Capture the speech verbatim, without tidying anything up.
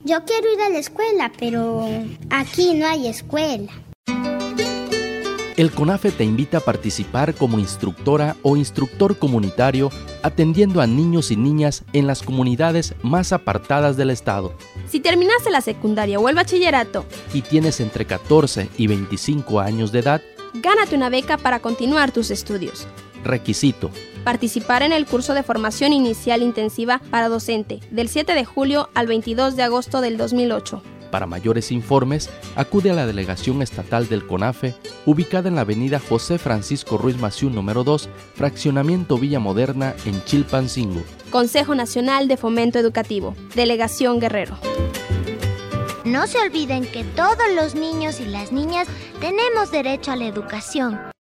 Yo quiero ir a la escuela, pero aquí no hay escuela. El CONAFE te invita a participar como instructora o instructor comunitario atendiendo a niños y niñas en las comunidades más apartadas del estado. Si terminaste la secundaria o el bachillerato y tienes entre catorce y veinticinco años de edad, gánate una beca para continuar tus estudios. Requisito: participar en el curso de formación inicial intensiva para docente del siete de julio al veintidós de agosto del dos mil ocho. Para mayores informes, acude a la Delegación Estatal del CONAFE, ubicada en la avenida José Francisco Ruiz Massieu número dos, Fraccionamiento Villa Moderna, en Chilpancingo. Consejo Nacional de Fomento Educativo, Delegación Guerrero. No se olviden que todos los niños y las niñas tenemos derecho a la educación.